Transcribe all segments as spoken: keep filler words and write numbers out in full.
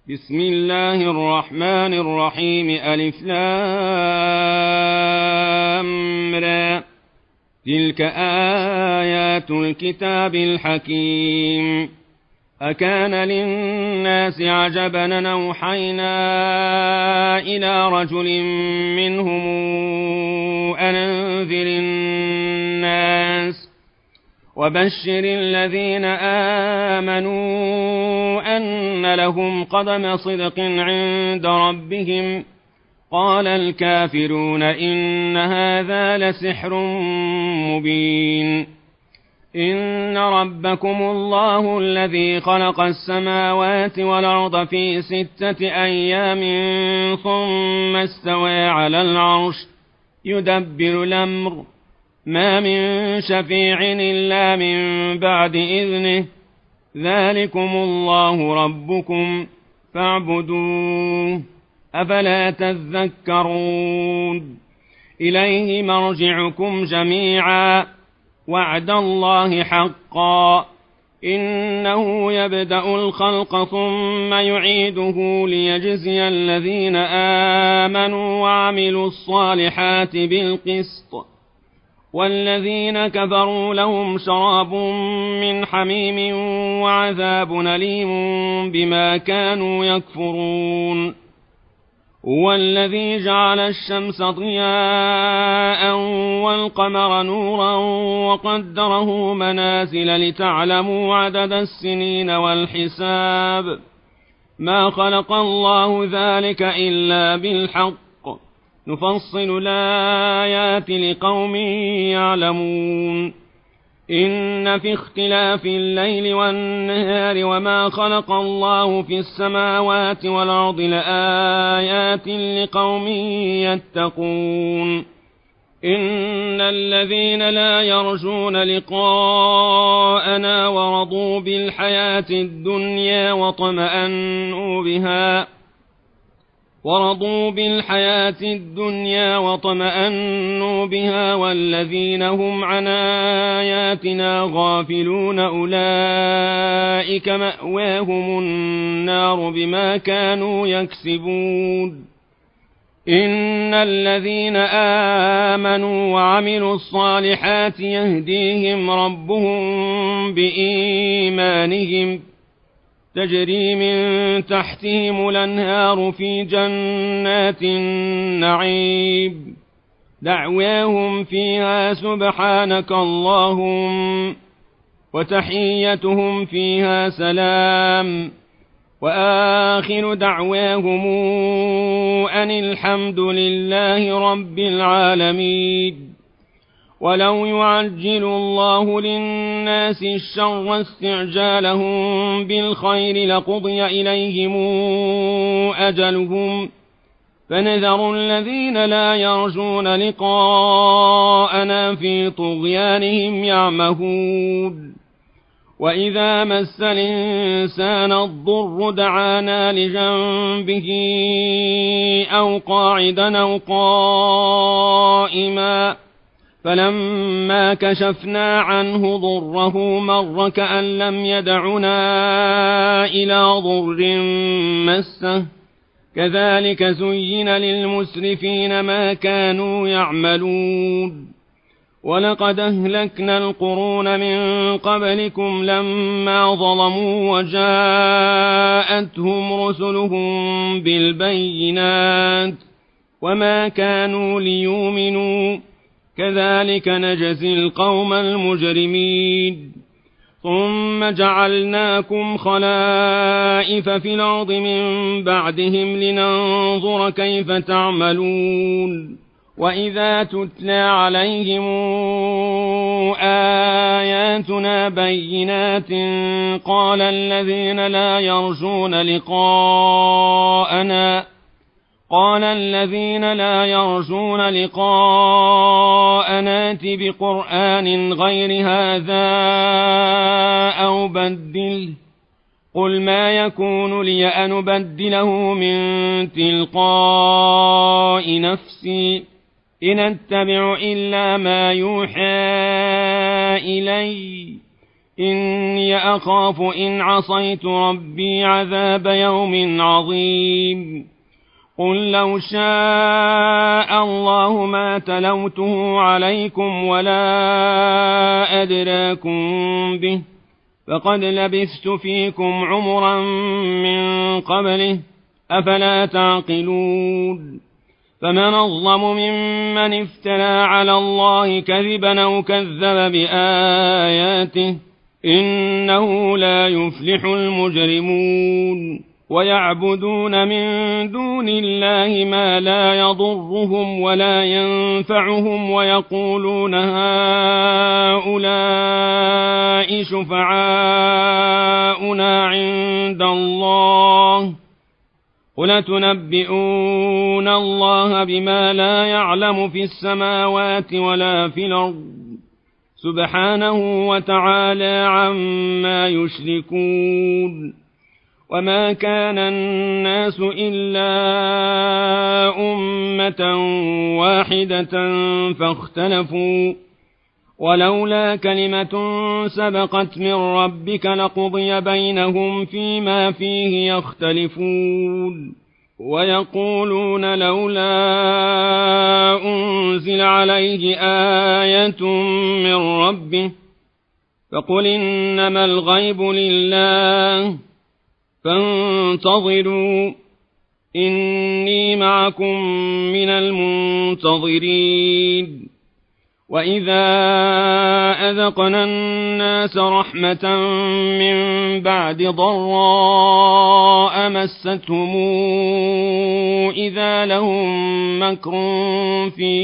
بسم الله الرحمن الرحيم ألف لام را تلك آيات الكتاب الحكيم أكان للناس عجبا أن أوحينا إلى رجل منهم أن أنذر الناس وبشر الذين آمنوا أن لهم قدم صدق عند ربهم قال الكافرون إن هذا لسحر مبين إن ربكم الله الذي خلق السماوات والأرض في ستة أيام ثم استوى على العرش يدبر الأمر ما من شفيع إلا من بعد إذنه ذلكم الله ربكم فاعبدوه أفلا تذكرون إليه مرجعكم جميعا وعد الله حقا إنه يبدأ الخلق ثم يعيده ليجزي الذين آمنوا وعملوا الصالحات بالقسط والذين كفروا لهم شراب من حميم وعذاب أليم بما كانوا يكفرون هو الذي جعل الشمس ضياء والقمر نورا وقدره منازل لتعلموا عدد السنين والحساب ما خلق الله ذلك إلا بالحق نفصل الآيات لقوم يعلمون إن في اختلاف الليل والنهار وما خلق الله في السماوات والأرض لآيات لقوم يتقون إن الذين لا يرجون لقاءنا ورضوا بالحياة الدنيا وطمأنوا بها ورضوا بالحياة الدنيا وطمأنوا بها والذين هم عن آياتنا غافلون أولئك مأواهم النار بما كانوا يكسبون إن الذين آمنوا وعملوا الصالحات يهديهم ربهم بإيمانهم تجري من تحتهم الأنهار في جنات النعيم دعواهم فيها سبحانك اللهم وتحيتهم فيها سلام وآخر دعواهم أن الحمد لله رب العالمين ولو يعجل الله للناس الشر استعجالهم بالخير لقضي إليهم أجلهم فنذر الذين لا يرجون لقاءنا في طغيانهم يعمهون وإذا مس الإنسان الضر دعانا لجنبه أو قاعدا أو قائما فلما كشفنا عنه ضره مر كأن لم يدعنا إلى ضر مسه كذلك زين للمسرفين ما كانوا يعملون ولقد أهلكنا القرون من قبلكم لما ظلموا وجاءتهم رسلهم بالبينات وما كانوا ليؤمنوا كذلك نجزي القوم المجرمين ثم جعلناكم خلائف في الأرض من بعدهم لننظر كيف تعملون وإذا تتلى عليهم آياتنا بينات قال الذين لا يرجون لقاءنا قال الذين لا يرجون لقاءنا ائت بقرآن غير هذا أو بدله قل ما يكون لي أن أبدله من تلقاء نفسي إن أتبع إلا ما يوحى إلي إني أخاف إن عصيت ربي عذاب يوم عظيم قل لو شاء الله ما تلوته عليكم ولا أدراكم به فقد لبثت فيكم عمرا من قبله أفلا تعقلون فمن أظلم ممن افترى على الله كذبا أو كذب بآياته إنه لا يفلح المجرمون ويعبدون من دون الله ما لا يضرهم ولا ينفعهم ويقولون هؤلاء شفعاؤنا عند الله قل تنبئون الله بما لا يعلم في السماوات ولا في الأرض سبحانه وتعالى عما يشركون وما كان الناس إلا أمة واحدة فاختلفوا ولولا كلمة سبقت من ربك لقضي بينهم فيما فيه يختلفون ويقولون لولا أنزل عليه آية من ربه فقل إنما الغيب لله فانتظروا إني معكم من المنتظرين وإذا أذقنا الناس رحمة من بعد ضراء مستهم إذا لهم مكر في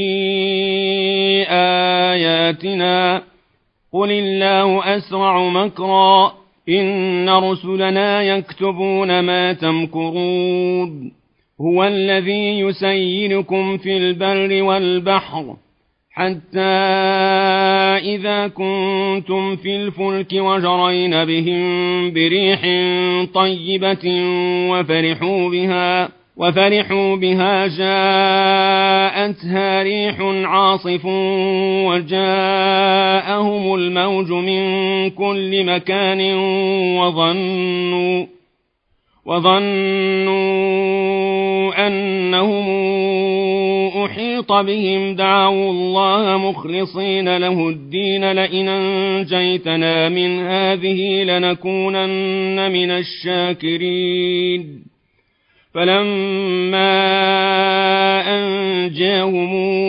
آياتنا قل الله أسرع مكرا إن رسلنا يكتبون ما تمكرون هو الذي يسيركم في البر والبحر حتى إذا كنتم في الفلك وجرين بهم بريح طيبة وفرحوا بها وفرحوا بها جاءتها ريح عاصف وجاءهم الموج من كل مكان وظنوا وظنوا أنهم أحيط بهم دعوا الله مخلصين له الدين لئن أنجيتنا من هذه لنكونن من الشاكرين فلما أنجاهم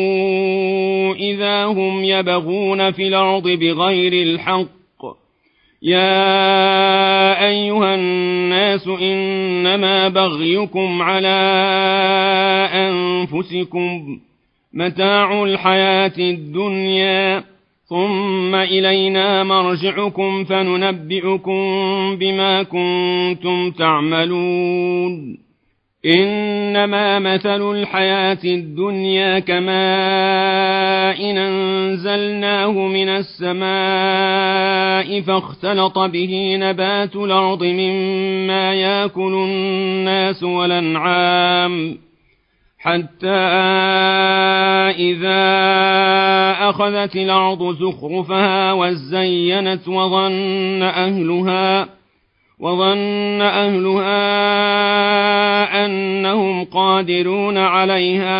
إذا هم يبغون في الأرض بغير الحق يا أيها الناس إنما بغيكم على أنفسكم متاع الحياة الدنيا ثم إلينا مرجعكم فننبئكم بما كنتم تعملون إنما مثل الحياة الدنيا كماء أنزلناه من السماء فاختلط به نبات الأرض مما يأكل الناس والأنعام حتى إذا أخذت الأرض زخرفها وزينت وظن أهلها وظن أهلها أنهم قادرون عليها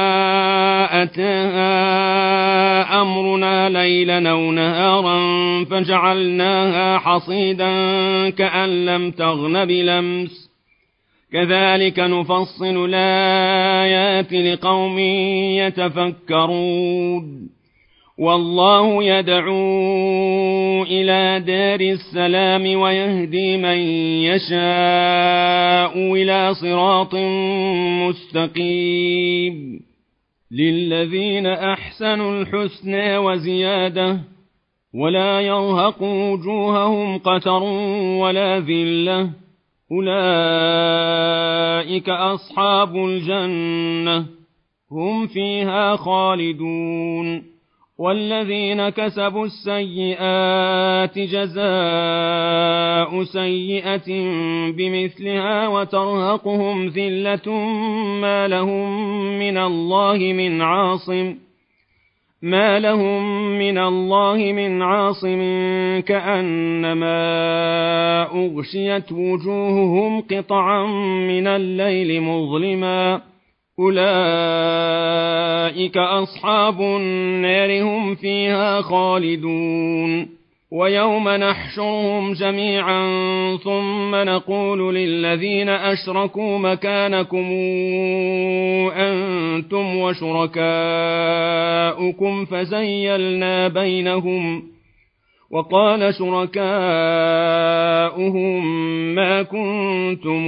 أتاها أمرنا ليلا أو نهارا فجعلناها حصيدا كأن لم تغن بلمس كذلك نفصل الآيات لقوم يتفكرون والله يدعو إلى دار السلام ويهدي من يشاء إلى صراط مستقيم للذين أحسنوا الحسنى وزيادة ولا يرهق وجوههم قتر ولا ذلة أولئك أصحاب الجنة هم فيها خالدون والذين كسبوا السيئات جزاء سيئة بمثلها وترهقهم ذلة ما لهم من الله من عاصم ما لهم من الله من عاصم كأنما أغشيت وجوههم قطعا من الليل مظلما أولئك أصحاب النار هم فيها خالدون ويوم نحشرهم جميعا ثم نقول للذين أشركوا مكانكم أنتم وشركاؤكم فزيلنا بينهم وقال شركاؤهم ما كنتم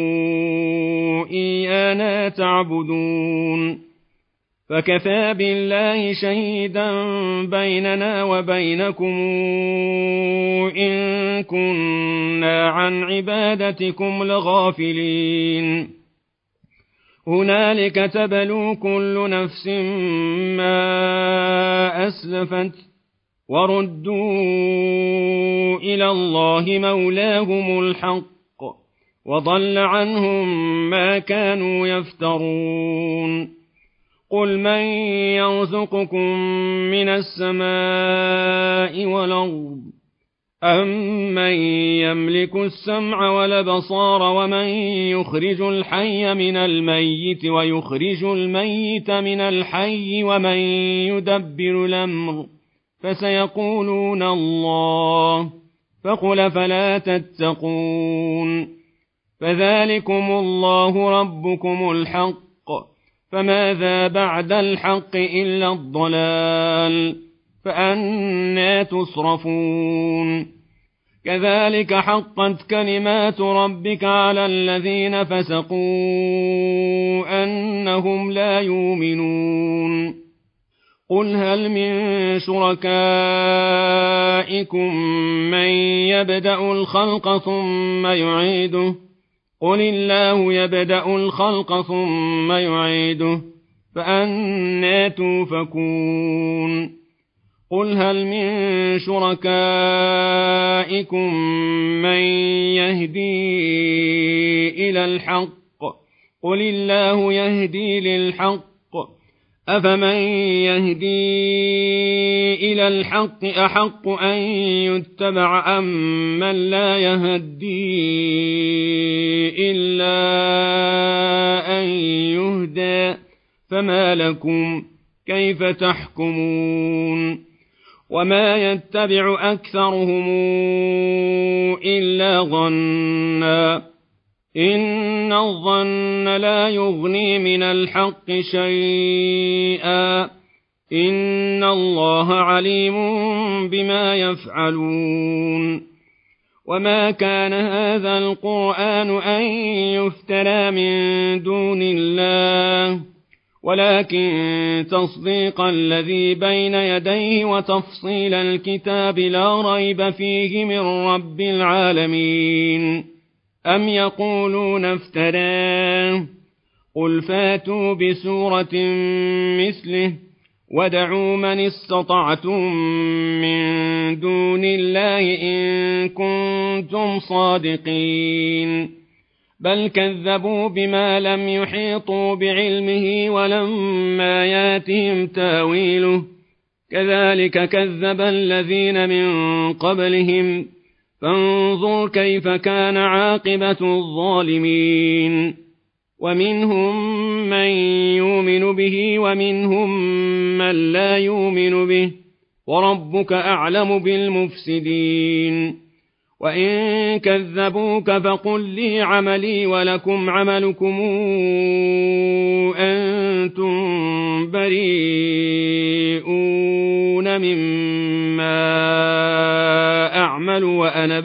إيانا تعبدون فكفى بالله شهيدا بيننا وبينكم إن كنا عن عبادتكم لغافلين هنالك تبلو كل نفس ما أسلفت وردوا إلى الله مولاهم الحق وضل عنهم ما كانوا يفترون قل من يرزقكم من السماء والأرض أمن يملك السمع والأبصار ومن يخرج الحي من الميت ويخرج الميت من الحي ومن يدبر الأمر فسيقولون الله فقل فلا تتقون فذلكم الله ربكم الحق فماذا بعد الحق إلا الضلال فأنى تصرفون كذلك حقت كلمات ربك على الذين فسقوا أنهم لا يؤمنون قل هل من شركائكم من يبدأ الخلق ثم يعيده قل الله يبدأ الخلق ثم يعيده فأنى توفكون قل هل من شركائكم من يهدي إلى الحق قل الله يهدي للحق أفمن يهدي إلى الحق أحق أن يتبع أم من لا يهدي إلا أن يهدى فما لكم كيف تحكمون وما يتبع أكثرهم إلا ظنا إن الظن لا يغني من الحق شيئا إن الله عليم بما يفعلون وما كان هذا القرآن أن يفترى من دون الله ولكن تصديق الذي بين يديه وتفصيل الكتاب لا ريب فيه من رب العالمين أم يقولون افتراه قل فاتوا بسورة مثله ودعوا من استطعتم من دون الله إن كنتم صادقين بل كذبوا بما لم يحيطوا بعلمه ولما ياتهم تاويله كذلك كذب الذين من قبلهم فانظر كيف كان عاقبة الظالمين ومنهم من يؤمن به ومنهم من لا يؤمن به وربك أعلم بالمفسدين وإن كذبوك فقل لي عملي ولكم عملكم أنتم بريئون مما أعمل وأنا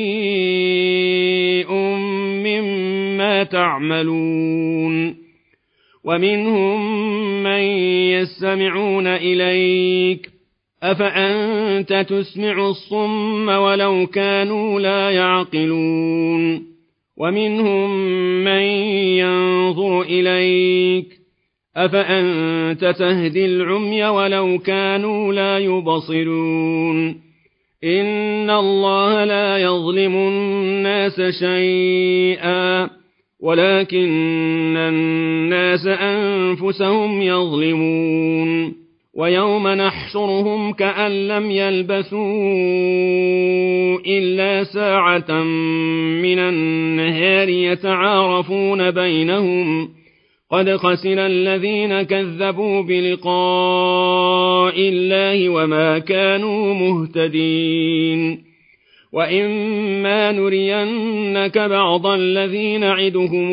بريء مما تعملون ومنهم من يستمعون إليك أفأنت تسمع الصم ولو كانوا لا يعقلون ومنهم من ينظر إليك أفأنت تهدي العمي ولو كانوا لا يبصرون إن الله لا يظلم الناس شيئا ولكن الناس أنفسهم يظلمون ويوم نحشرهم كأن لم يلبثوا إلا ساعة من النهار يتعارفون بينهم قد خسر الذين كذبوا بلقاء الله وما كانوا مهتدين وإما نرينك بعض الذين نعدهم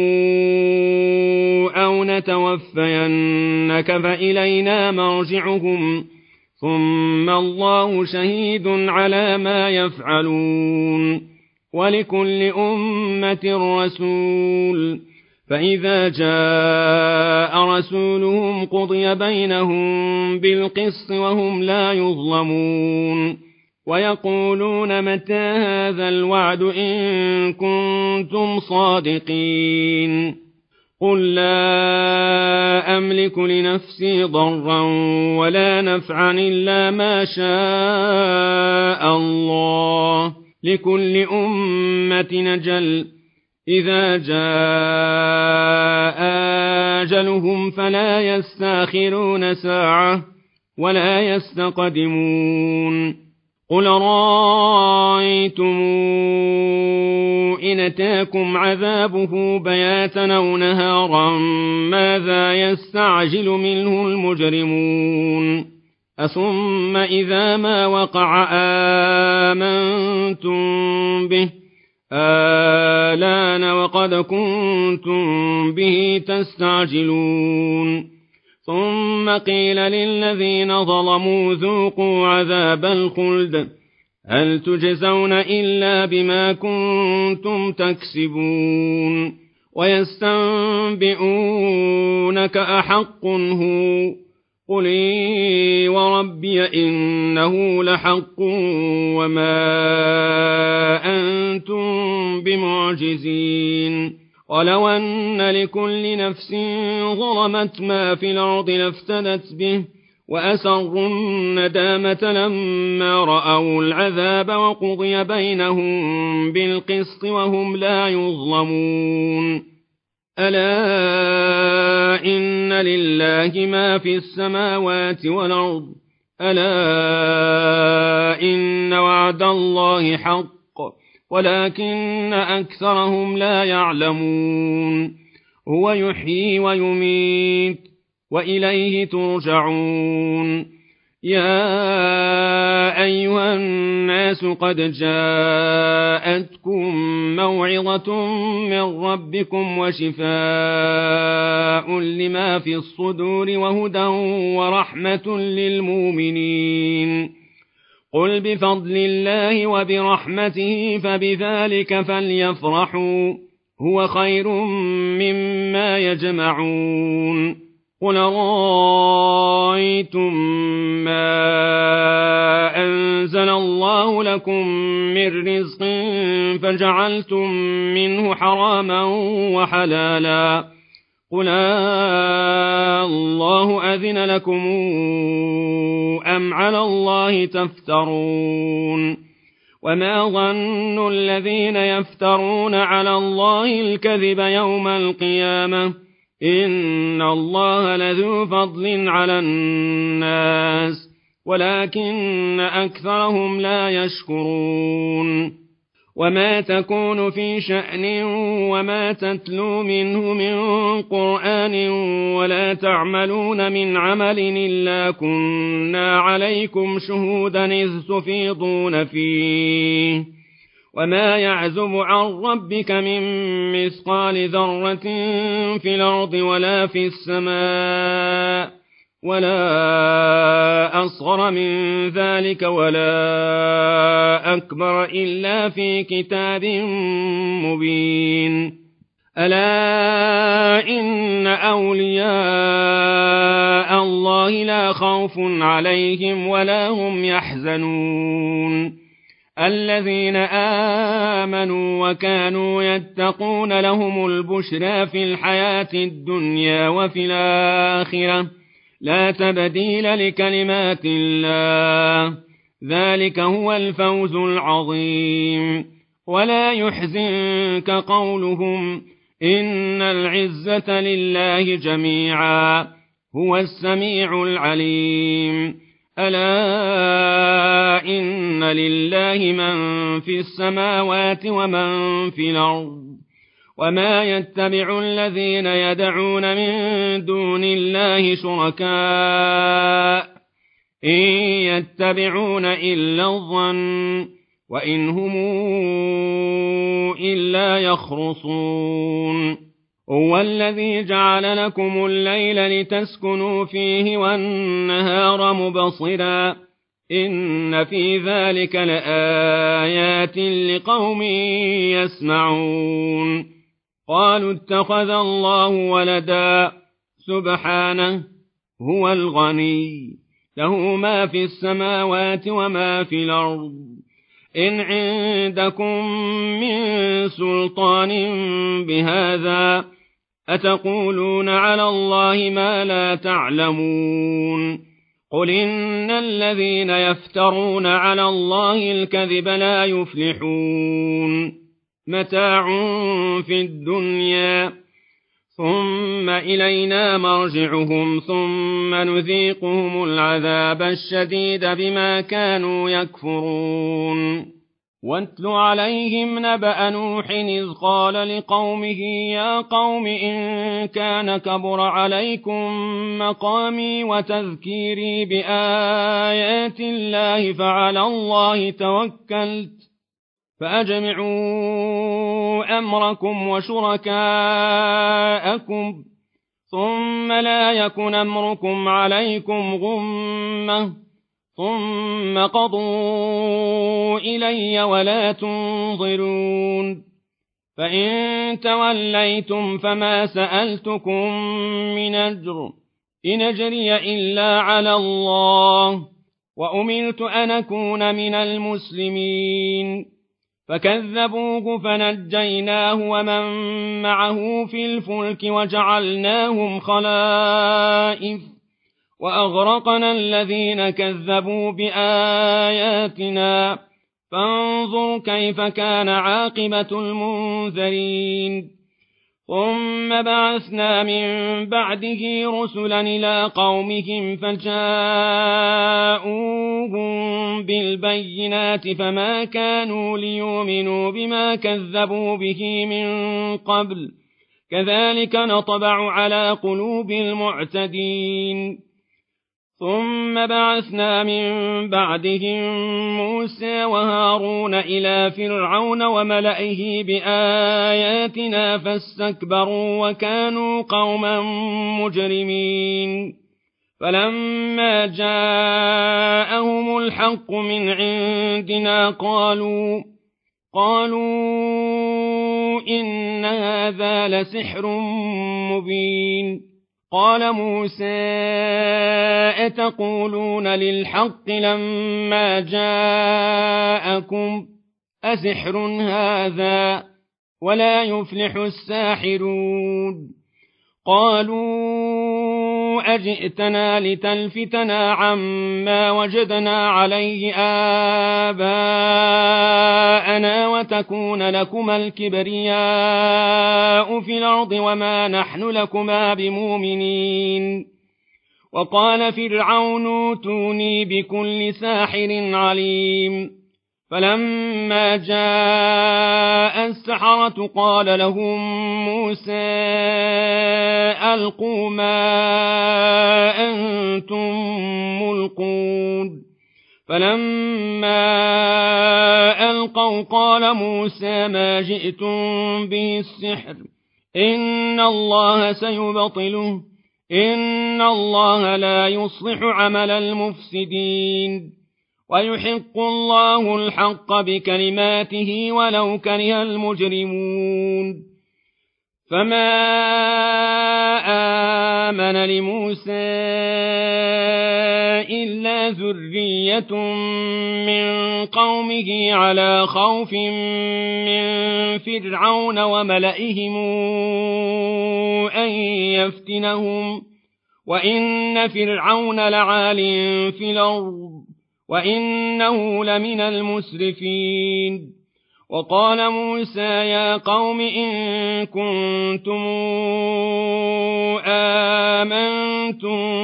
أو نتوفينك فإلينا مرجعهم ثم الله شهيد على ما يفعلون ولكل أمة رسول فإذا جاء رسولهم قضي بينهم بالقسط وهم لا يظلمون ويقولون متى هذا الوعد إن كنتم صادقين قل لا أملك لنفسي ضرا ولا نفعا إلا ما شاء الله لكل أمة أجل إذا جاء أجلهم فلا يستأخرون ساعة ولا يستقدمون قل رأيتم إن أتاكم عذابه بياتا أو نهارا ماذا يستعجل منه المجرمون أثم إذا ما وقع آمنتم به آلان وقد كنتم به تستعجلون ثم قيل للذين ظلموا ذوقوا عذاب الخلد هل تجزون إلا بما كنتم تكسبون ويستنبئونك أحق هو قل إي وربي إنه لحق وما أنتم بمعجزين ولو أن لكل نفس ظلمت ما في الأرض لافتدت به وأسروا الندامة لما رأوا العذاب وقضي بينهم بالقسط وهم لا يظلمون ألا إن لله ما في السماوات والأرض ألا إن وعد الله حق ولكن أكثرهم لا يعلمون هو يحيي ويميت وإليه ترجعون يا أيها الناس قد جاءتكم موعظة من ربكم وشفاء لما في الصدور وهدى ورحمة للمؤمنين قل بفضل الله وبرحمته فبذلك فليفرحوا هو خير مما يجمعون قل رأيتم ما أنزل الله لكم من رزق فجعلتم منه حراما وحلالا قل الله أذن لكم أم على الله تفترون وما ظن الذين يفترون على الله الكذب يوم القيامة إن الله لذو فضل على الناس ولكن أكثرهم لا يشكرون وما تكون في شأن وما تتلو منه من قرآن ولا تعملون من عمل إلا كنا عليكم شهودا إذ تفيضون فيه وما يعزب عن ربك من مثقال ذرة في الأرض ولا في السماء ولا أصغر من ذلك ولا أكبر إلا في كتاب مبين ألا إن أولياء الله لا خوف عليهم ولا هم يحزنون الذين آمنوا وكانوا يتقون لهم البشرى في الحياة الدنيا وفي الآخرة لا تبديل لكلمات الله ذلك هو الفوز العظيم ولا يحزنك قولهم إن العزة لله جميعا هو السميع العليم ألا إن لله من في السماوات ومن في الأرض وما يتبع الذين يدعون من دون الله شركاء إن يتبعون إلا الظن وإن هم إلا يخرصون هو الذي جعل لكم الليل لتسكنوا فيه والنهار مبصرا إن في ذلك لآيات لقوم يسمعون قالوا اتخذ الله ولدا سبحانه هو الغني له ما في السماوات وما في الأرض إن عندكم من سلطان بهذا أتقولون على الله ما لا تعلمون قل إن الذين يفترون على الله الكذب لا يفلحون متاع في الدنيا ثم إلينا مرجعهم ثم نذيقهم العذاب الشديد بما كانوا يكفرون واتل عليهم نبأ نوح إذ قال لقومه يا قوم إن كان كبر عليكم مقامي وتذكيري بآيات الله فعلى الله توكلت فأجمعوا أمركم وشركاءكم ثم لا يكن أمركم عليكم غمة ثم قضوا إلي ولا تنظرون فإن توليتم فما سألتكم من أجر إن أجري إلا على الله وأمرت أن أكون من المسلمين فكذبوه فنجيناه ومن معه في الفلك وجعلناهم خلائف وأغرقنا الذين كذبوا بآياتنا فانظر كيف كان عاقبة المنذرين ثم بعثنا من بعده رسلا إلى قومهم فجاءوهم بالبينات فما كانوا ليؤمنوا بما كذبوا به من قبل كذلك نطبع على قلوب المعتدين ثم بعثنا من بعدهم موسى وهارون إلى فرعون وملئه بآياتنا فاستكبروا وكانوا قوما مجرمين فلما جاءهم الحق من عندنا قالوا قالوا إن هذا لسحر مبين قال موسى أتقولون للحق لما جاءكم أسحر هذا ولا يفلح الساحرون قالوا أجئتنا لتلفتنا عما وجدنا عليه آباءنا وتكون لكما الكبرياء في الأرض وما نحن لكما بمؤمنين وقال فرعون ائتوني بكل ساحر عليم فلما جاء السحرة قال لهم موسى ألقوا ما أنتم ملقون فلما ألقوا قال موسى ما جئتم به السحر إن الله سيبطله إن الله لا يصلح عمل المفسدين ويحق الله الحق بكلماته ولو كره المجرمون فما آمن لموسى إلا ذرية من قومه على خوف من فرعون وملئهم أن يفتنهم وإن فرعون لعال في الأرض وإنه لمن المسرفين وقال موسى يا قوم إن كنتم آمنتم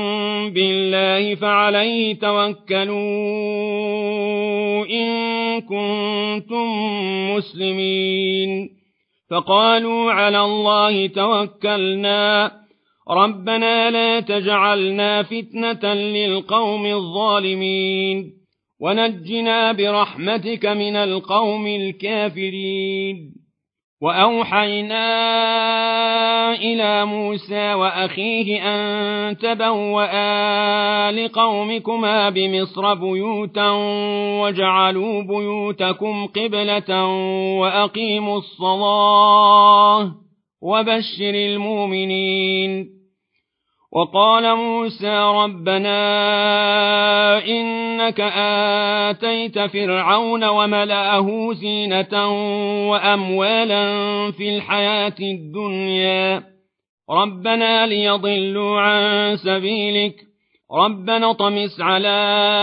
الله فعليه توكلوا إن كنتم مسلمين فقالوا على الله توكلنا ربنا لا تجعلنا فتنة للقوم الظالمين ونجنا برحمتك من القوم الكافرين وأوحينا إلى موسى وأخيه أن تبوأا لقومكما بمصر بيوتا وجعلوا بيوتكم قبلة وأقيموا الصلاة وبشر المؤمنين وقال موسى ربنا إنك آتيت فرعون وملأه زينة وأموالا في الحياة الدنيا ربنا ليضلوا عن سبيلك ربنا طمس على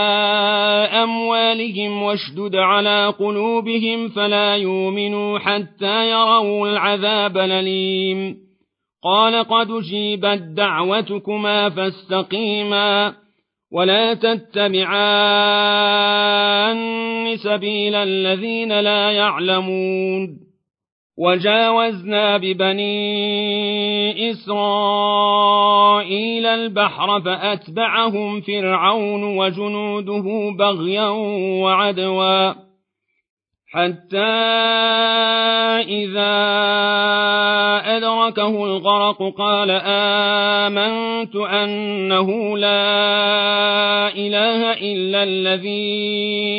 أموالهم واشدد على قلوبهم فلا يؤمنوا حتى يروا العذاب الأليم قال قد أجيبت دعوتكما فاستقيما ولا تتبعان سبيل الذين لا يعلمون وجاوزنا ببني إسرائيل البحر فأتبعهم فرعون وجنوده بغيا وعدوا حتى إذا أدركه الغرق قال آمنت أنه لا إله إلا الذي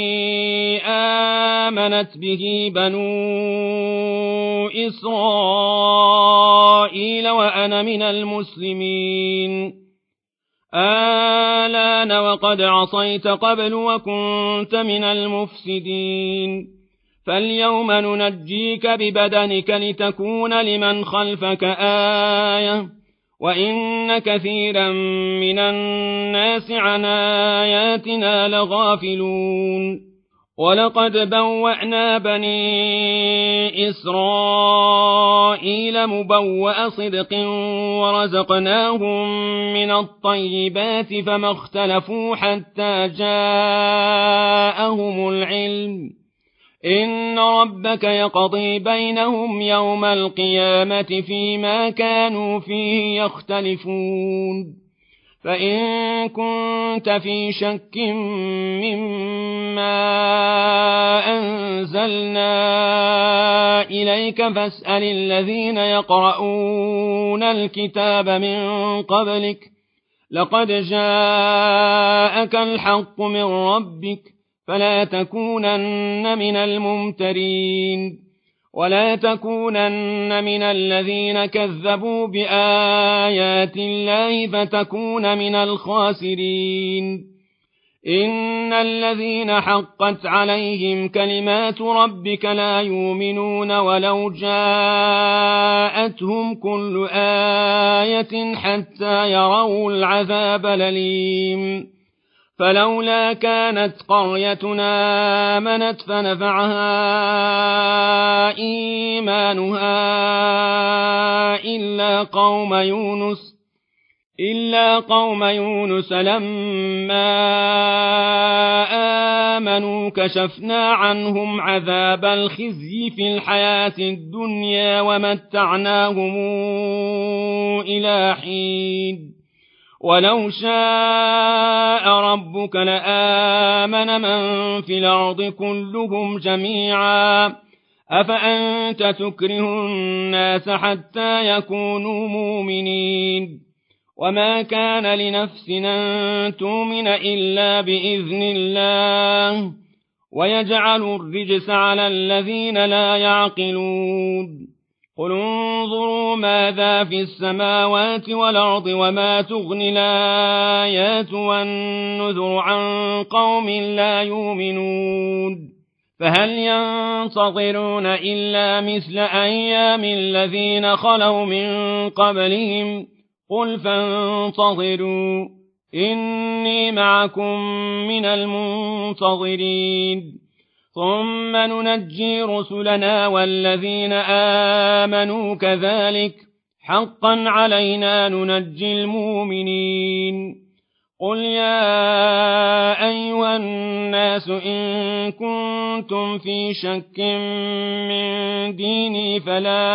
آمنت به بنو إسرائيل وأنا من المسلمين آلان وقد عصيت قبل وكنت من المفسدين فاليوم ننجيك ببدنك لتكون لمن خلفك آية وإن كثيرا من الناس عن آياتنا لغافلون ولقد بوأنا بني إسرائيل مبوأ صدق ورزقناهم من الطيبات فما اختلفوا حتى جاءهم العلم إن ربك يقضي بينهم يوم القيامة فيما كانوا فيه يختلفون فإن كنت في شك مما أنزلنا إليك فاسأل الذين يقرؤون الكتاب من قبلك لقد جاءك الحق من ربك فلا تكونن من الممترين ولا تكونن من الذين كذبوا بآيات الله فتكون من الخاسرين إن الذين حقت عليهم كلمات ربك لا يؤمنون ولو جاءتهم كل آية حتى يروا العذاب الأليم فلولا كانت قريتنا آمنت فنفعها إيمانها إلا قوم يونس إلا قوم يونس لما آمنوا كشفنا عنهم عذاب الخزي في الحياة الدنيا ومتعناهم إلى حين ولو شاء ربك لآمن من في الأرض كلهم جميعا أفأنت تكره الناس حتى يكونوا مؤمنين وما كان لنفس أن تؤمن إلا بإذن الله ويجعل الرجس على الذين لا يعقلون قل انظروا ماذا في السماوات والأرض وما تغني الآيات والنذر عن قوم لا يؤمنون فهل ينتظرون إلا مثل أيام الذين خلوا من قبلهم قل فانتظروا إني معكم من المنتظرين ثم ننجي رسلنا والذين آمنوا كذلك حقا علينا ننجي المؤمنين قل يا أيها الناس إن كنتم في شك من ديني فلا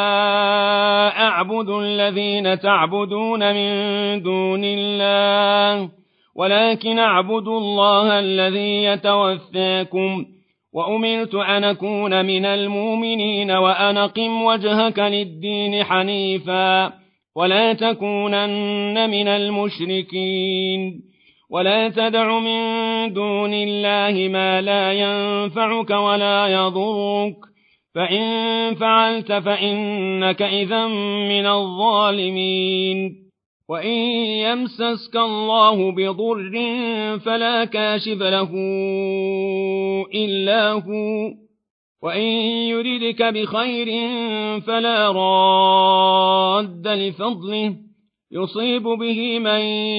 أعبد الذين تعبدون من دون الله ولكن أعبد الله الذي يتوفاكم وأمرت أن أكون من المؤمنين وأن أقم وجهك للدين حنيفا ولا تكونن من المشركين ولا تدع من دون الله ما لا ينفعك ولا يضرك فإن فعلت فإنك إذا من الظالمين وإن يمسسك الله بضر فلا كاشف له إلا هو وإن يردك بخير فلا راد لفضله يصيب به من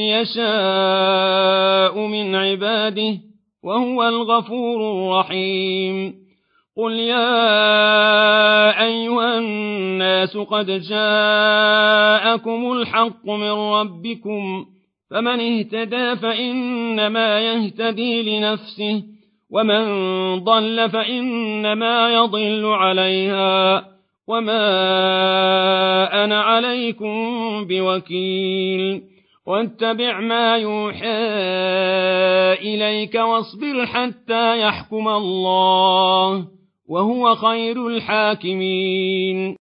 يشاء من عباده وهو الغفور الرحيم قل يا أيها الناس قد جاءكم الحق من ربكم فمن اهتدى فإنما يهتدي لنفسه ومن ضل فإنما يضل عليها وما أنا عليكم بوكيل واتبع ما يوحى إليك واصبر حتى يحكم الله وهو خير الحاكمين